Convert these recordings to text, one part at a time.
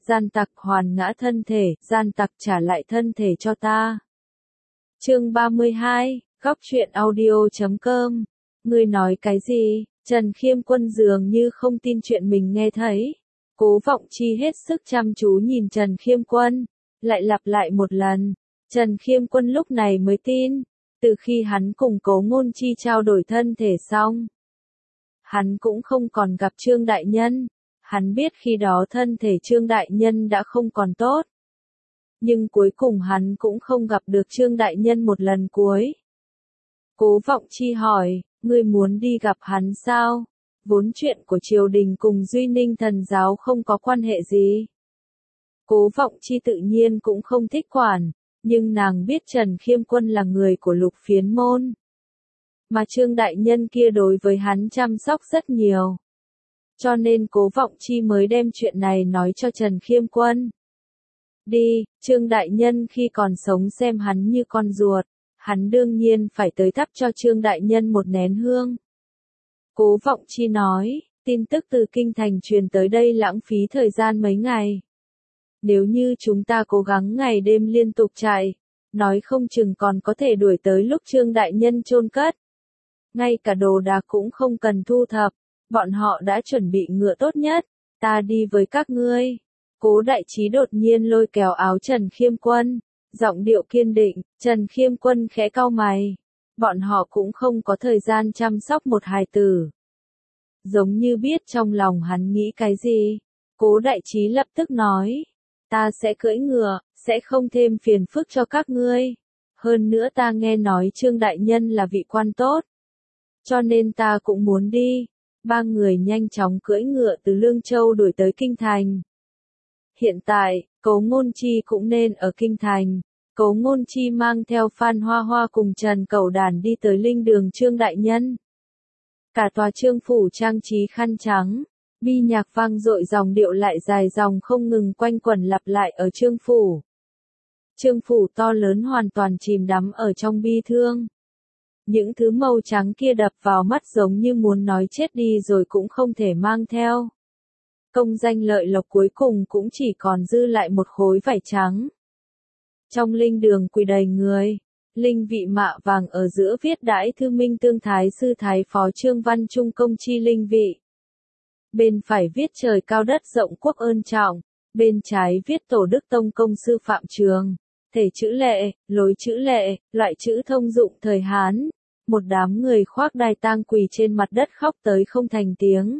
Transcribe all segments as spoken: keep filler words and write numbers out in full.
gian tặc hoàn ngã thân thể, gian tặc trả lại thân thể cho ta. Chương ba mươi hai, góc truyện audio chấm com. Ngươi nói cái gì? Trần Khiêm Quân dường như không tin chuyện mình nghe thấy. Cố Vọng Chi hết sức chăm chú nhìn Trần Khiêm Quân, lại lặp lại một lần. Trần Khiêm Quân lúc này mới tin. Từ khi hắn cùng Cố Ngôn Chi trao đổi thân thể xong, hắn cũng không còn gặp Trương Đại Nhân. Hắn biết khi đó thân thể Trương Đại Nhân đã không còn tốt. Nhưng cuối cùng hắn cũng không gặp được Trương Đại Nhân một lần cuối. Cố Vọng Chi hỏi, ngươi muốn đi gặp hắn sao? Vốn chuyện của triều đình cùng Duy Ninh Thần giáo không có quan hệ gì. Cố Vọng Chi tự nhiên cũng không thích quản, nhưng nàng biết Trần Khiêm Quân là người của Lục Phiến môn. Mà Trương Đại Nhân kia đối với hắn chăm sóc rất nhiều. Cho nên Cố Vọng Chi mới đem chuyện này nói cho Trần Khiêm Quân. Đi, Trương Đại Nhân khi còn sống xem hắn như con ruột, hắn đương nhiên phải tới thắp cho Trương Đại Nhân một nén hương. Cố Vọng Chi nói, tin tức từ kinh thành truyền tới đây lãng phí thời gian mấy ngày. Nếu như chúng ta cố gắng ngày đêm liên tục chạy, nói không chừng còn có thể đuổi tới lúc Trương Đại Nhân chôn cất. Ngay cả đồ đạc cũng không cần thu thập, bọn họ đã chuẩn bị ngựa tốt nhất, ta đi với các ngươi. Cố Đại Trí đột nhiên lôi kéo áo Trần Khiêm Quân, giọng điệu kiên định. Trần Khiêm Quân khẽ cau mày. Bọn họ cũng không có thời gian chăm sóc một hài tử. Giống như biết trong lòng hắn nghĩ cái gì. Cố Đại Trí lập tức nói, ta sẽ cưỡi ngựa, sẽ không thêm phiền phức cho các ngươi. Hơn nữa ta nghe nói Trương Đại Nhân là vị quan tốt. Cho nên ta cũng muốn đi. Ba người nhanh chóng cưỡi ngựa từ Lương Châu đuổi tới Kinh Thành. Hiện tại, Cố Ngôn Chi cũng nên ở Kinh Thành. Cố Ngôn Chi mang theo Phan Hoa Hoa cùng Trần Cẩu Đản đi tới linh đường Trương Đại Nhân. Cả tòa Trương phủ trang trí khăn trắng, bi nhạc vang dội, dòng điệu lại dài dòng không ngừng quanh quẩn lặp lại ở Trương phủ. Trương phủ to lớn hoàn toàn chìm đắm ở trong bi thương. Những thứ màu trắng kia đập vào mắt giống như muốn nói chết đi rồi cũng không thể mang theo. Công danh lợi lộc cuối cùng cũng chỉ còn dư lại một khối vải trắng. Trong linh đường quỳ đầy người, linh vị mạ vàng ở giữa viết Đãi Thư Minh Tương Thái Sư Thái Phó Trương Văn Trung Công Chi linh vị. Bên phải viết Trời cao đất rộng quốc ơn trọng, bên trái viết Tổ Đức Tông Công Sư Phạm Trường, thể chữ lệ, lối chữ lệ, loại chữ thông dụng thời Hán. Một đám người khoác đai tang quỳ trên mặt đất khóc tới không thành tiếng.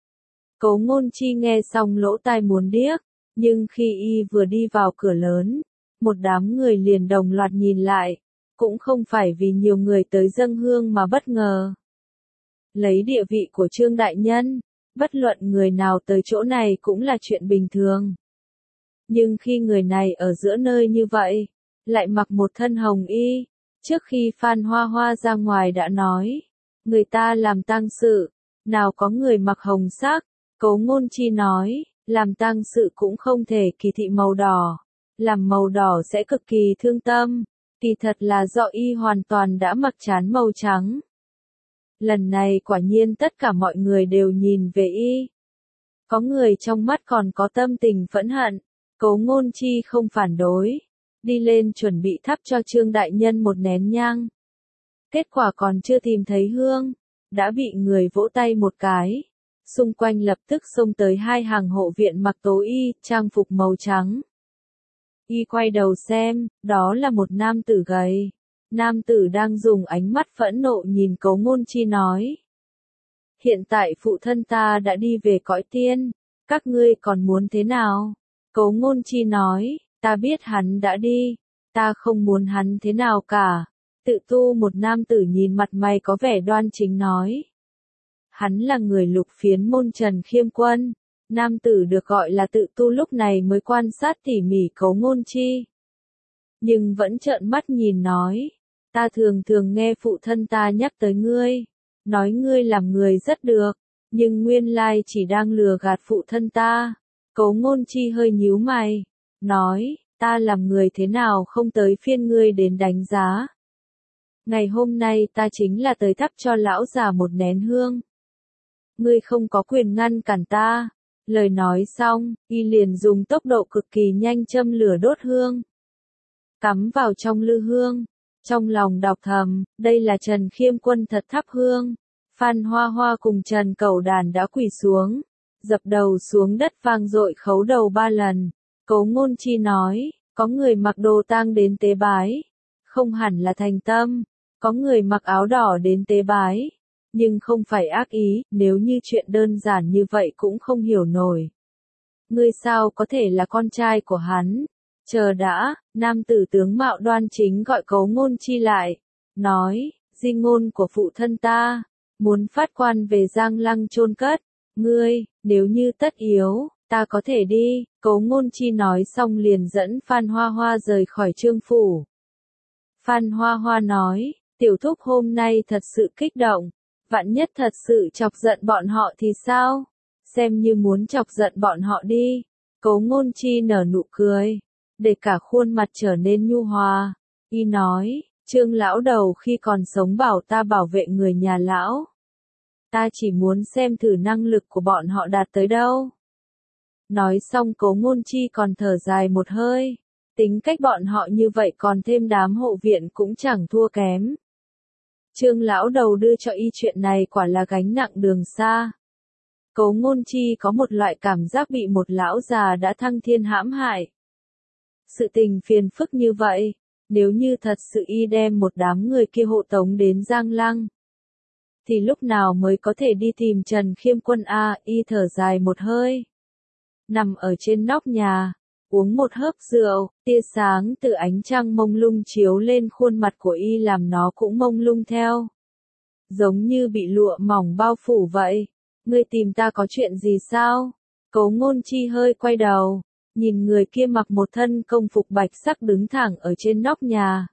Cố Ngôn Chi nghe xong lỗ tai muốn điếc, nhưng khi y vừa đi vào cửa lớn, một đám người liền đồng loạt nhìn lại, cũng không phải vì nhiều người tới dâng hương mà bất ngờ. Lấy địa vị của Trương Đại Nhân, bất luận người nào tới chỗ này cũng là chuyện bình thường. Nhưng khi người này ở giữa nơi như vậy, lại mặc một thân hồng y, trước khi Phan Hoa Hoa ra ngoài đã nói, người ta làm tang sự, nào có người mặc hồng sắc. Cố Ngôn Chi nói, làm tang sự cũng không thể kỳ thị màu đỏ, làm màu đỏ sẽ cực kỳ thương tâm, kỳ thật là do y hoàn toàn đã mặc trán màu trắng. Lần này quả nhiên tất cả mọi người đều nhìn về y. Có người trong mắt còn có tâm tình phẫn hận, Cố Ngôn Chi không phản đối, đi lên chuẩn bị thắp cho Trương Đại Nhân một nén nhang. Kết quả còn chưa tìm thấy hương, đã bị người vỗ tay một cái. Xung quanh lập tức xông tới hai hàng hộ viện mặc tố y, trang phục màu trắng. Y quay đầu xem, đó là một nam tử gầy. Nam tử đang dùng ánh mắt phẫn nộ nhìn Cố Ngôn Chi nói. Hiện tại phụ thân ta đã đi về cõi tiên, các ngươi còn muốn thế nào? Cố Ngôn Chi nói, ta biết hắn đã đi, ta không muốn hắn thế nào cả. Tự tu một nam tử nhìn mặt mày có vẻ đoan chính nói. Hắn là người Lục Phiến môn Trần Khiêm Quân. Nam tử được gọi là Tự tu lúc này mới quan sát tỉ mỉ Cố Ngôn Chi. Nhưng vẫn trợn mắt nhìn nói, ta thường thường nghe phụ thân ta nhắc tới ngươi, nói ngươi làm người rất được, nhưng nguyên lai chỉ đang lừa gạt phụ thân ta. Cố Ngôn Chi hơi nhíu mày, nói, ta làm người thế nào không tới phiên ngươi đến đánh giá. Ngày hôm nay ta chính là tới thắp cho lão già một nén hương. Ngươi không có quyền ngăn cản ta. Lời nói xong, y liền dùng tốc độ cực kỳ nhanh châm lửa đốt hương. Cắm vào trong lư hương. Trong lòng đọc thầm, đây là Trần Khiêm Quân thật thắp hương. Phan Hoa Hoa cùng Trần Cẩu Đàn đã quỳ xuống. Dập đầu xuống đất vang dội khấu đầu ba lần. Cố Ngôn Chi nói, có người mặc đồ tang đến tế bái. Không hẳn là thành tâm. Có người mặc áo đỏ đến tế bái. Nhưng không phải ác ý, nếu như chuyện đơn giản như vậy cũng không hiểu nổi. Ngươi sao có thể là con trai của hắn? Chờ đã, nam tử tướng mạo đoan chính gọi Cố Ngôn Chi lại. Nói, di ngôn của phụ thân ta. Muốn phát quan về Giang Lăng chôn cất. Ngươi, nếu như tất yếu, ta có thể đi. Cố Ngôn Chi nói xong liền dẫn Phan Hoa Hoa rời khỏi Trương phủ. Phan Hoa Hoa nói, tiểu thúc hôm nay thật sự kích động. Vạn nhất thật sự chọc giận bọn họ thì sao? Xem như muốn chọc giận bọn họ đi. Cố Ngôn Chi nở nụ cười, để cả khuôn mặt trở nên nhu hòa. Y nói, Trương lão đầu khi còn sống bảo ta bảo vệ người nhà lão. Ta chỉ muốn xem thử năng lực của bọn họ đạt tới đâu. Nói xong Cố Ngôn Chi còn thở dài một hơi. Tính cách bọn họ như vậy còn thêm đám hộ viện cũng chẳng thua kém. Trương lão đầu đưa cho y chuyện này quả là gánh nặng đường xa. Cố Ngôn Chi có một loại cảm giác bị một lão già đã thăng thiên hãm hại. Sự tình phiền phức như vậy, nếu như thật sự y đem một đám người kia hộ tống đến Giang Lăng, thì lúc nào mới có thể đi tìm Trần Khiêm Quân a? Y thở dài một hơi. Nằm ở trên nóc nhà, uống một hớp rượu, tia sáng từ ánh trăng mông lung chiếu lên khuôn mặt của y làm nó cũng mông lung theo. Giống như bị lụa mỏng bao phủ vậy. Ngươi tìm ta có chuyện gì sao? Cố Ngôn Chi hơi quay đầu, nhìn người kia mặc một thân công phục bạch sắc đứng thẳng ở trên nóc nhà.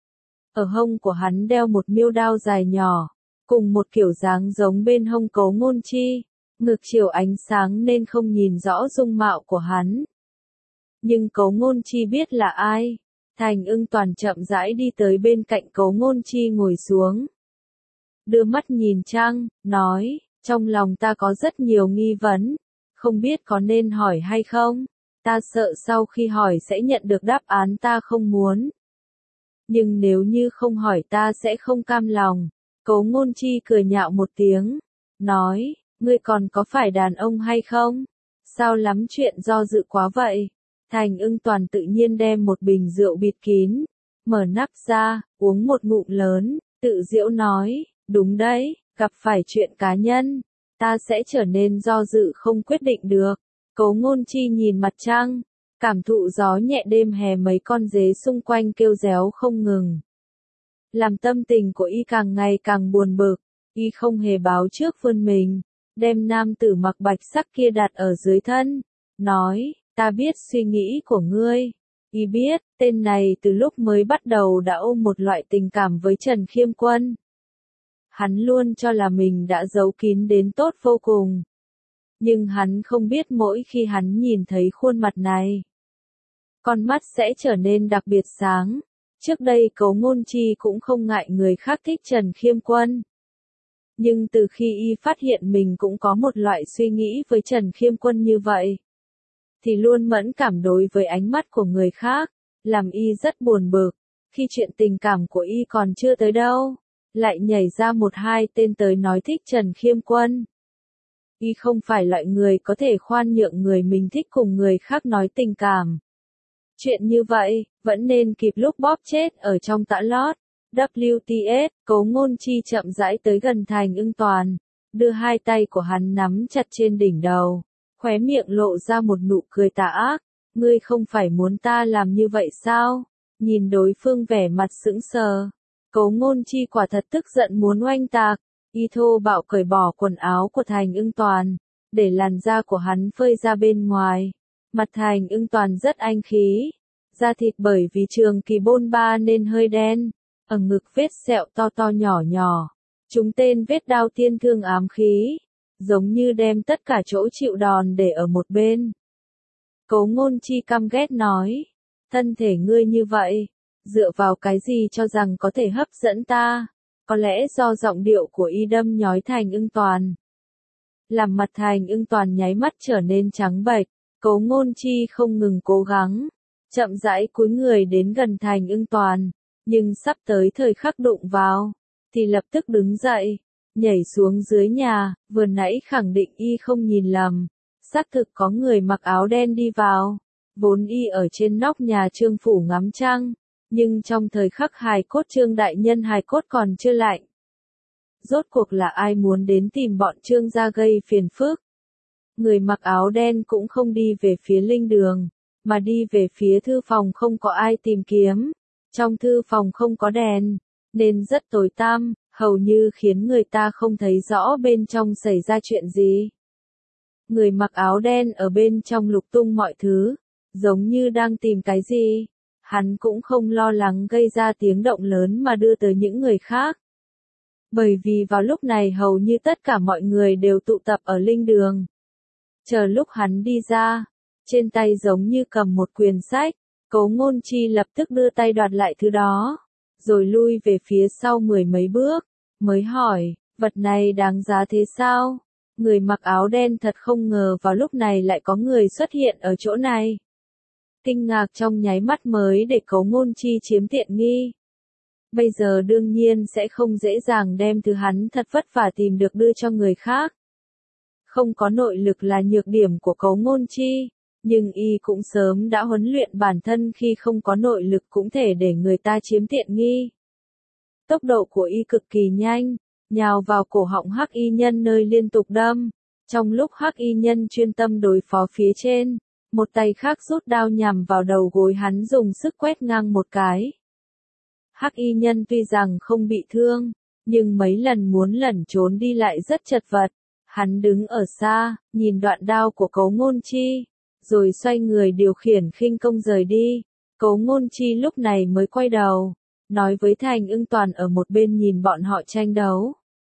Ở hông của hắn đeo một miêu đao dài nhỏ, cùng một kiểu dáng giống bên hông Cố Ngôn Chi, ngực chiều ánh sáng nên không nhìn rõ dung mạo của hắn. Nhưng Cố Ngôn Chi biết là ai. Thành Ưng Toàn chậm rãi đi tới bên cạnh Cố Ngôn Chi ngồi xuống. Đưa mắt nhìn trăng, nói, trong lòng ta có rất nhiều nghi vấn, không biết có nên hỏi hay không. Ta sợ sau khi hỏi sẽ nhận được đáp án ta không muốn. Nhưng nếu như không hỏi ta sẽ không cam lòng. Cố Ngôn Chi cười nhạo một tiếng, nói, ngươi còn có phải đàn ông hay không? Sao lắm chuyện do dự quá vậy? Thành Ưng Toàn tự nhiên đem một bình rượu bịt kín, mở nắp ra, uống một ngụm lớn, tự giễu nói, đúng đấy, gặp phải chuyện cá nhân, ta sẽ trở nên do dự không quyết định được. Cố Ngôn Chi nhìn mặt trăng, cảm thụ gió nhẹ đêm hè mấy con dế xung quanh kêu réo không ngừng. Làm tâm tình của y càng ngày càng buồn bực, y không hề báo trước vươn mình, đem nam tử mặc bạch sắc kia đặt ở dưới thân, nói, ta biết suy nghĩ của ngươi. Y biết, tên này từ lúc mới bắt đầu đã ôm một loại tình cảm với Trần Khiêm Quân. Hắn luôn cho là mình đã giấu kín đến tốt vô cùng. Nhưng hắn không biết mỗi khi hắn nhìn thấy khuôn mặt này, con mắt sẽ trở nên đặc biệt sáng. Trước đây Cố Ngôn Chi cũng không ngại người khác thích Trần Khiêm Quân. Nhưng từ khi y phát hiện mình cũng có một loại suy nghĩ với Trần Khiêm Quân như vậy, thì luôn mẫn cảm đối với ánh mắt của người khác, làm y rất buồn bực. Khi chuyện tình cảm của y còn chưa tới đâu, lại nhảy ra một hai tên tới nói thích Trần Khiêm Quân. Y không phải loại người có thể khoan nhượng người mình thích cùng người khác nói tình cảm. Chuyện như vậy, vẫn nên kịp lúc bóp chết ở trong tã lót. vê kép tê ét, Cố Ngôn Chi chậm rãi tới gần Thành Ưng Toàn, đưa hai tay của hắn nắm chặt trên đỉnh đầu, khóe miệng lộ ra một nụ cười tà ác. Ngươi không phải muốn ta làm như vậy sao? Nhìn đối phương vẻ mặt sững sờ, Cố Ngôn Chi quả thật tức giận muốn oanh tạc. Y thô bạo cởi bỏ quần áo của Thành Ưng Toàn, để làn da của hắn phơi ra bên ngoài. Mặt Thành Ưng Toàn rất anh khí, da thịt bởi vì trường kỳ bôn ba nên hơi đen, ở ngực vết sẹo to to nhỏ nhỏ, chúng tên vết đao tiên thương ám khí, giống như đem tất cả chỗ chịu đòn để ở một bên. Cố Ngôn Chi căm ghét nói, thân thể ngươi như vậy, dựa vào cái gì cho rằng có thể hấp dẫn ta? Có lẽ do giọng điệu của y đâm nhói Thành Ưng Toàn. làm mặt Thành Ưng Toàn nháy mắt trở nên trắng bệch. Cố Ngôn Chi không ngừng cố gắng, chậm rãi cúi người đến gần Thành Ưng Toàn, nhưng sắp tới thời khắc đụng vào, thì lập tức đứng dậy, nhảy xuống dưới nhà, vừa nãy khẳng định y không nhìn lầm, xác thực có người mặc áo đen đi vào, vốn y ở trên nóc nhà Trương phủ ngắm trăng, nhưng trong thời khắc hài cốt Trương đại nhân hài cốt còn chưa lạnh. Rốt cuộc là ai muốn đến tìm bọn Trương gia gây phiền phức? Người mặc áo đen cũng không đi về phía linh đường, mà đi về phía thư phòng không có ai tìm kiếm. Trong thư phòng không có đèn, nên rất tối tăm, hầu như khiến người ta không thấy rõ bên trong xảy ra chuyện gì. Người mặc áo đen ở bên trong lục tung mọi thứ, giống như đang tìm cái gì. Hắn cũng không lo lắng gây ra tiếng động lớn mà đưa tới những người khác. Bởi vì vào lúc này hầu như tất cả mọi người đều tụ tập ở linh đường. Chờ lúc hắn đi ra, trên tay giống như cầm một quyển sách, Cố Ngôn Chi lập tức đưa tay đoạt lại thứ đó, rồi lui về phía sau mười mấy bước, mới hỏi, vật này đáng giá thế sao? Người mặc áo đen thật không ngờ vào lúc này lại có người xuất hiện ở chỗ này. Kinh ngạc trong nháy mắt mới để Cố Ngôn Chi chiếm tiện nghi. Bây giờ đương nhiên sẽ không dễ dàng đem thứ hắn thật vất vả tìm được đưa cho người khác. Không có nội lực là nhược điểm của Cố Ngôn Chi, nhưng y cũng sớm đã huấn luyện bản thân khi không có nội lực cũng thể để người ta chiếm tiện nghi. Tốc độ của y cực kỳ nhanh, nhào vào cổ họng Hắc Y Nhân nơi liên tục đâm. Trong lúc Hắc Y Nhân chuyên tâm đối phó phía trên, một tay khác rút đao nhằm vào đầu gối hắn dùng sức quét ngang một cái. Hắc Y Nhân tuy rằng không bị thương, nhưng mấy lần muốn lẩn trốn đi lại rất chật vật. Hắn đứng ở xa, nhìn đoạn đao của Cố Ngôn Chi, rồi xoay người điều khiển khinh công rời đi. Cố Ngôn Chi lúc này mới quay đầu, nói với Thành Ưng Toàn ở một bên nhìn bọn họ tranh đấu.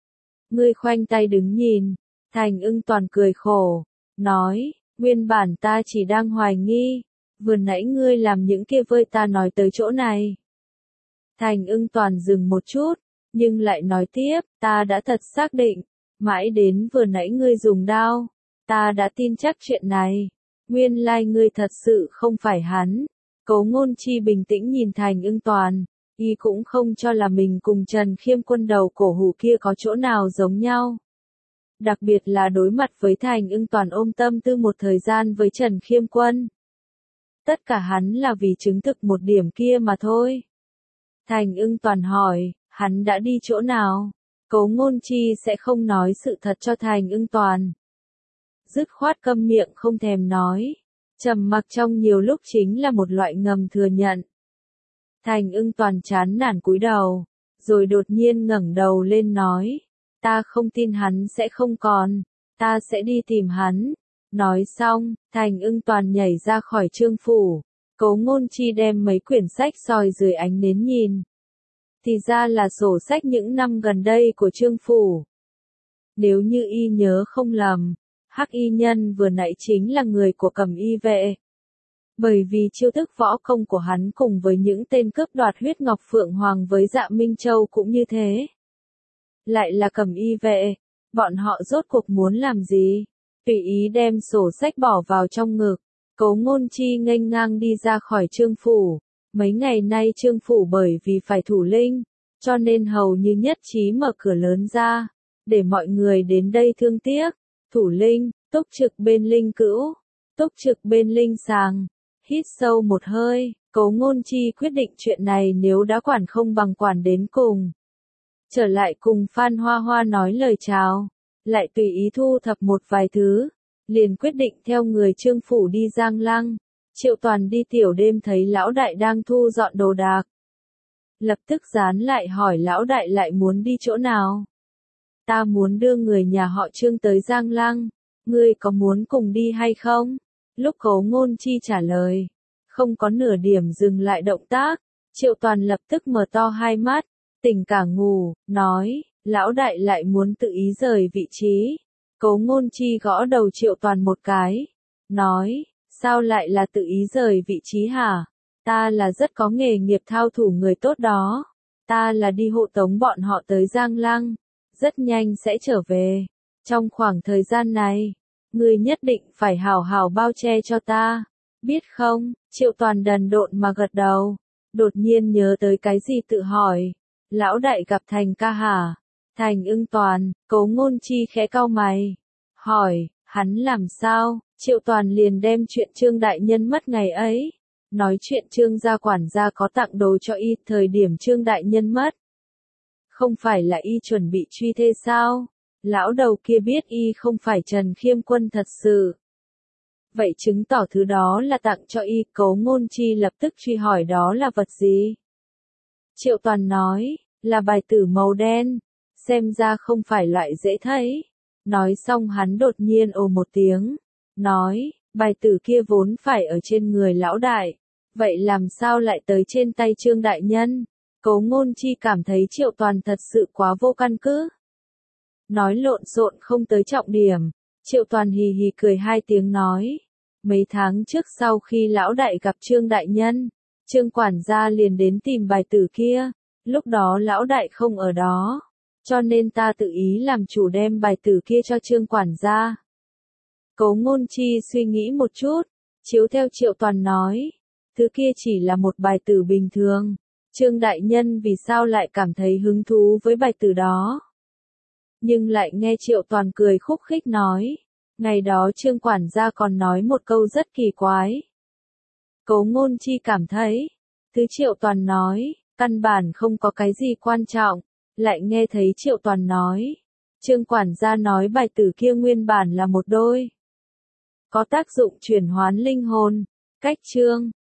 Ngươi khoanh tay đứng nhìn. Thành Ưng Toàn cười khổ, nói, nguyên bản ta chỉ đang hoài nghi, vừa nãy ngươi làm những kia vơi ta nói tới chỗ này. Thành Ưng Toàn dừng một chút, nhưng lại nói tiếp, ta đã thật xác định, mãi đến vừa nãy ngươi dùng đao, ta đã tin chắc chuyện này. Nguyên lai ngươi thật sự không phải hắn. Cố Ngôn Chi bình tĩnh nhìn Thành Ưng Toàn, y cũng không cho là mình cùng Trần Khiêm Quân đầu cổ hủ kia có chỗ nào giống nhau. Đặc biệt là đối mặt với Thành Ưng Toàn ôm tâm tư một thời gian với Trần Khiêm Quân. Tất cả hắn là vì chứng thực một điểm kia mà thôi. Thành Ưng Toàn hỏi, hắn đã đi chỗ nào? Cố Ngôn Chi sẽ không nói sự thật cho Thành Ưng Toàn. Dứt khoát câm miệng không thèm nói. Trầm mặc trong nhiều lúc chính là một loại ngầm thừa nhận. Thành Ưng Toàn chán nản cúi đầu, rồi đột nhiên ngẩng đầu lên nói, ta không tin hắn sẽ không còn, ta sẽ đi tìm hắn. Nói xong, Thành Ưng Toàn nhảy ra khỏi Trương phủ. Cố Ngôn Chi đem mấy quyển sách soi dưới ánh nến nhìn. Thì ra là sổ sách những năm gần đây của Trương phủ. Nếu như y nhớ không lầm, Hắc Y Nhân vừa nãy chính là người của Cẩm Y vệ. Bởi vì chiêu thức võ công của hắn cùng với những tên cướp đoạt huyết ngọc Phượng Hoàng với Dạ Minh Châu cũng như thế. Lại là Cẩm Y vệ, bọn họ rốt cuộc muốn làm gì? Tùy ý đem sổ sách bỏ vào trong ngực. Cố Ngôn Chi nghênh ngang đi ra khỏi Trương phủ. Mấy ngày nay Trương phủ bởi vì phải thủ linh, cho nên hầu như nhất trí mở cửa lớn ra, để mọi người đến đây thương tiếc. Thủ linh, túc trực bên linh cữu, túc trực bên linh sàng. Hít sâu một hơi, Cố Ngôn Chi quyết định chuyện này nếu đã quản không bằng quản đến cùng. Trở lại cùng Phan Hoa Hoa nói lời chào, lại tùy ý thu thập một vài thứ, liền quyết định theo người Trương phủ đi Giang Lăng. Triệu Toàn đi tiểu đêm thấy lão đại đang thu dọn đồ đạc. Lập tức dán lại hỏi lão đại lại muốn đi chỗ nào. Ta muốn đưa người nhà họ Trương tới Giang Lăng, ngươi có muốn cùng đi hay không? Lúc Cố Ngôn Chi trả lời, không có nửa điểm dừng lại động tác, Triệu Toàn lập tức mở to hai mắt, tỉnh cả ngủ, nói, lão đại lại muốn tự ý rời vị trí. Cố Ngôn Chi gõ đầu Triệu Toàn một cái, nói, sao lại là tự ý rời vị trí hả? Ta là rất có nghề nghiệp thao thủ người tốt đó, ta là đi hộ tống bọn họ tới Giang Lăng, rất nhanh sẽ trở về. Trong khoảng thời gian này, ngươi nhất định phải hảo hảo bao che cho ta, biết không? Triệu Toàn đần độn mà gật đầu, đột nhiên nhớ tới cái gì tự hỏi, lão đại gặp Thành ca hả? Thành ưng Toàn, Cố Ngôn Chi khẽ cau mày, hỏi, hắn làm sao? Triệu Toàn liền đem chuyện Trương đại nhân mất ngày ấy, nói chuyện Trương gia quản gia có tặng đồ cho y thời điểm Trương đại nhân mất. Không phải là y chuẩn bị truy thê sao? Lão đầu kia biết y không phải Trần Khiêm Quân thật sự. Vậy chứng tỏ thứ đó là tặng cho y. Cố Ngôn Chi lập tức truy hỏi đó là vật gì? Triệu Toàn nói, là bài tử màu đen, xem ra không phải loại dễ thấy. Nói xong hắn đột nhiên ồ một tiếng, nói, bài tử kia vốn phải ở trên người lão đại, vậy làm sao lại tới trên tay Trương đại nhân? Cố Ngôn Chi cảm thấy Triệu Toàn thật sự quá vô căn cứ. Nói lộn xộn không tới trọng điểm, Triệu Toàn hì hì cười hai tiếng nói, mấy tháng trước sau khi lão đại gặp Trương đại nhân, Trương quản gia liền đến tìm bài tử kia, lúc đó lão đại không ở đó, cho nên ta tự ý làm chủ đem bài tử kia cho Trương quản gia. Cố Ngôn Chi suy nghĩ một chút, chiếu theo Triệu Toàn nói, thứ kia chỉ là một bài tử bình thường, Trương đại nhân vì sao lại cảm thấy hứng thú với bài tử đó? Nhưng lại nghe Triệu Toàn cười khúc khích nói, ngày đó Trương quản gia còn nói một câu rất kỳ quái. Cố Ngôn Chi cảm thấy, thứ Triệu Toàn nói, căn bản không có cái gì quan trọng, lại nghe thấy Triệu Toàn nói, Trương quản gia nói bài tử kia nguyên bản là một đôi. Có tác dụng chuyển hoán linh hồn, cách Trương